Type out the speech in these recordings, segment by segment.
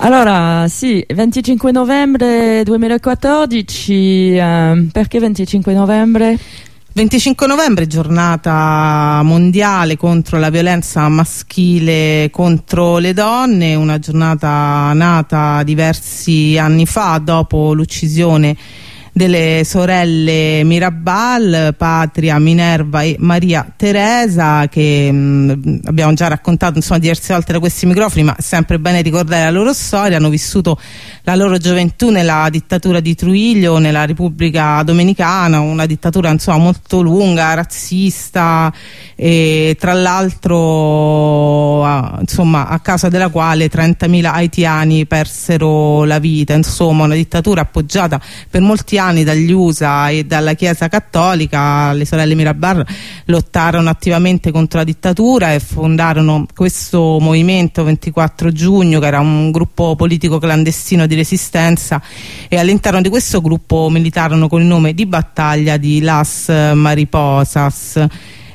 Allora, sì, 25 novembre 2014, perché 25 novembre? 25 novembre, giornata mondiale contro la violenza maschile contro le donne, una giornata nata diversi anni fa dopo l'uccisione delle sorelle Mirabal, Patria, Minerva e Maria Teresa, che abbiamo già raccontato diverse volte da questi microfoni, ma è sempre bene ricordare la loro storia. Hanno vissuto la loro gioventù nella dittatura di Trujillo, nella Repubblica Dominicana, una dittatura molto lunga, razzista, e tra l'altro a causa della quale 30.000 haitiani persero la vita. Insomma, una dittatura appoggiata per molti anni dagli USA e dalla Chiesa Cattolica. Le sorelle Mirabal lottarono attivamente contro la dittatura e fondarono questo movimento 24 giugno, che era un gruppo politico clandestino di resistenza, e all'interno di questo gruppo militarono con il nome di battaglia di Las Mariposas.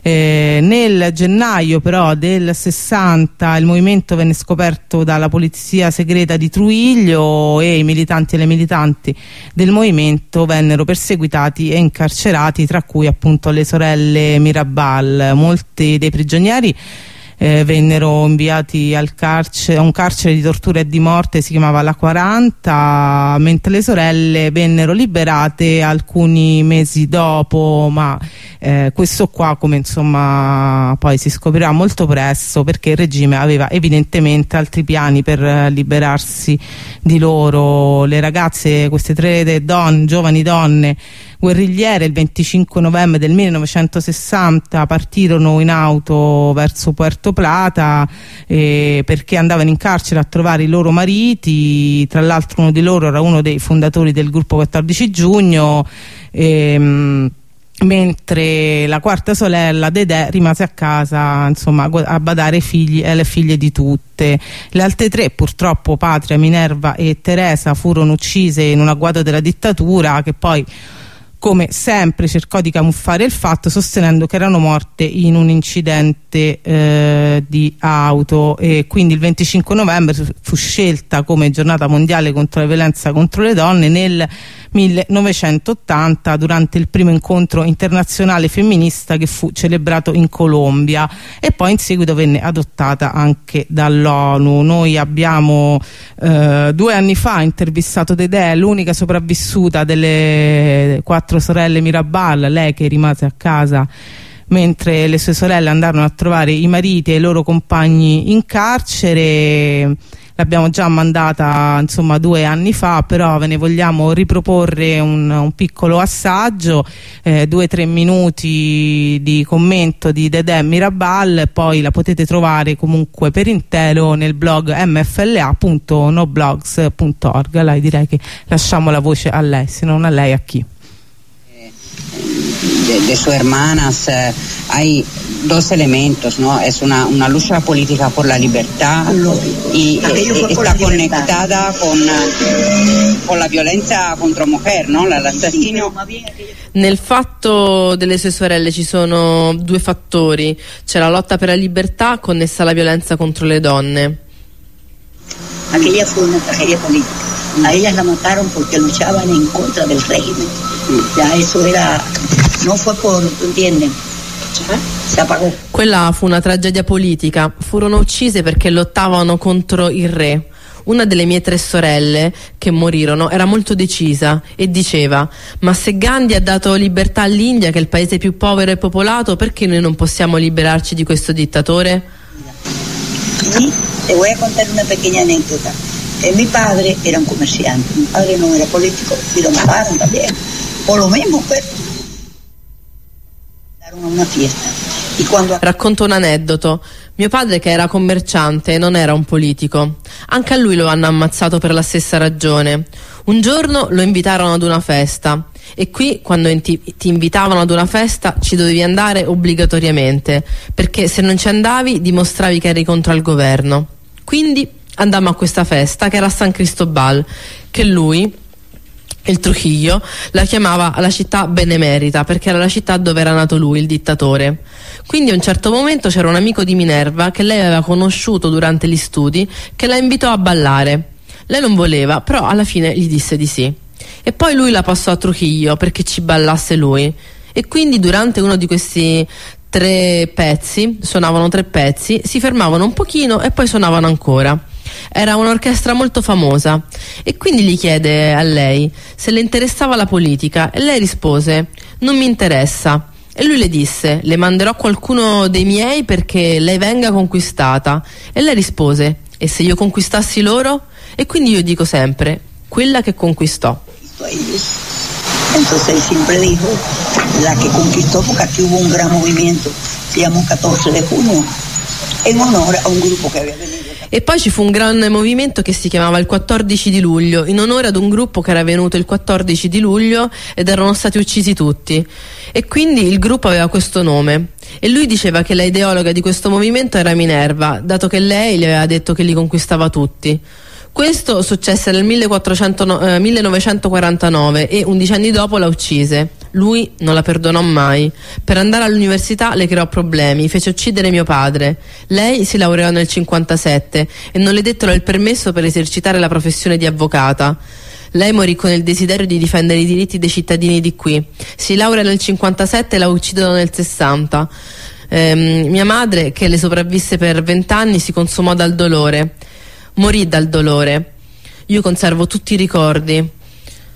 Nel gennaio però del 60 il movimento venne scoperto dalla polizia segreta di Trujillo e i militanti e le militanti del movimento vennero perseguitati e incarcerati, tra cui appunto le sorelle Mirabal. Molti dei prigionieri vennero inviati a un carcere di tortura e di morte, si chiamava la 40, mentre le sorelle vennero liberate alcuni mesi dopo, ma questo qua, come poi si scoprirà molto presto, perché il regime aveva evidentemente altri piani per liberarsi di loro. Le ragazze, queste tre giovani donne guerrigliere, il 25 novembre del 1960 partirono in auto verso Puerto Plata perché andavano in carcere a trovare i loro mariti. Tra l'altro uno di loro era uno dei fondatori del gruppo 14 giugno, mentre la quarta sorella, Dedè, rimase a casa a badare alle figlie di tutte. Le altre tre, purtroppo, Patria, Minerva e Teresa, furono uccise in un agguato della dittatura, che poi, come sempre, cercò di camuffare il fatto sostenendo che erano morte in un incidente di auto. E quindi il 25 novembre fu scelta come giornata mondiale contro la violenza contro le donne nel 1980, durante il primo incontro internazionale femminista che fu celebrato in Colombia, e poi in seguito venne adottata anche dall'ONU. Noi abbiamo 2 anni fa intervistato Dedè, l'unica sopravvissuta delle 4 sorelle Mirabal, lei che rimase a casa mentre le sue sorelle andarono a trovare i mariti e i loro compagni in carcere. L'abbiamo già mandata 2 anni fa, però ve ne vogliamo riproporre un piccolo assaggio, 2-3 minuti di commento di Dedè Mirabal. Poi la potete trovare comunque per intero nel blog mfla.noblogs.org. Direi che lasciamo la voce a lei, se non a lei a chi? De sus hermanas, hay 2 elementos, ¿no? Es una lucha política por la libertad y está conectada con la violenza contro mujer, ¿no? L'assassino. Nel fatto delle sue sorelle ci sono 2 fattori: c'è la lotta per la libertà connessa alla violenza contro le donne. Aquella fue una tragedia política. A ellas la mataron porque luchaban en contra del régimen. Ya eso era, no fue por, ¿entienden? Si apagò. Quella fu una tragedia politica. Furono uccise perché lottavano contro il re. Una delle mie 3 sorelle che morirono era molto decisa e diceva: ma se Gandhi ha dato libertà all'India, che è il paese più povero e popolato, perché noi non possiamo liberarci di questo dittatore? Sí, te voy a contar una pequeña anécdota. Mi padre era un comerciante, mi padre no era político y lo mataron también. Por lo mismo, pues, daron a una fiesta. Y cuando... Racconto un aneddoto. Mio padre, che era commerciante, non era un politico. Anche a lui lo hanno ammazzato per la stessa ragione. Un giorno lo invitarono ad una festa, e qui, quando ti invitavano ad una festa, ci dovevi andare obbligatoriamente, perché se non ci andavi dimostravi che eri contro il governo. Quindi andammo a questa festa, che era a San Cristobal, che lui, il Trujillo, la chiamava la città benemerita, perché era la città dove era nato lui, il dittatore. Quindi a un certo momento c'era un amico di Minerva che lei aveva conosciuto durante gli studi, che la invitò a ballare. Lei non voleva, però alla fine gli disse di sì. E poi lui la passò a Trujillo perché ci ballasse lui. E quindi durante uno di questi 3 pezzi, suonavano 3 pezzi, si fermavano un pochino e poi suonavano ancora. Era un'orchestra molto famosa e quindi gli chiede a lei se le interessava la politica e lei rispose: non mi interessa. E lui le disse: le manderò qualcuno dei miei perché lei venga conquistata. E lei rispose: e se io conquistassi loro? E quindi io dico sempre: quella che conquistò. Entonces él siempre dijo la que conquistó, porque aquí hubo un gran movimiento, se llamó 14 de junio, en honor a un gruppo che aveva venuto. E poi ci fu un gran movimento che si chiamava il 14 di luglio, in onore ad un gruppo che era venuto il 14 di luglio ed erano stati uccisi tutti. E quindi il gruppo aveva questo nome. E lui diceva che la ideologa di questo movimento era Minerva, dato che lei gli aveva detto che li conquistava tutti. Questo successe nel 1949 e 11 anni dopo la uccise. Lui non la perdonò mai. Per andare all'università le creò problemi, fece uccidere mio padre. Lei si laureò nel 57 e non le dettero il permesso per esercitare la professione di avvocata. Lei morì con il desiderio di difendere i diritti dei cittadini di qui. Si laurea nel 57 e la uccidono nel 60. Mia madre, che le sopravvisse per 20 anni, si consumò dal dolore. Morì dal dolore. Io conservo tutti i ricordi.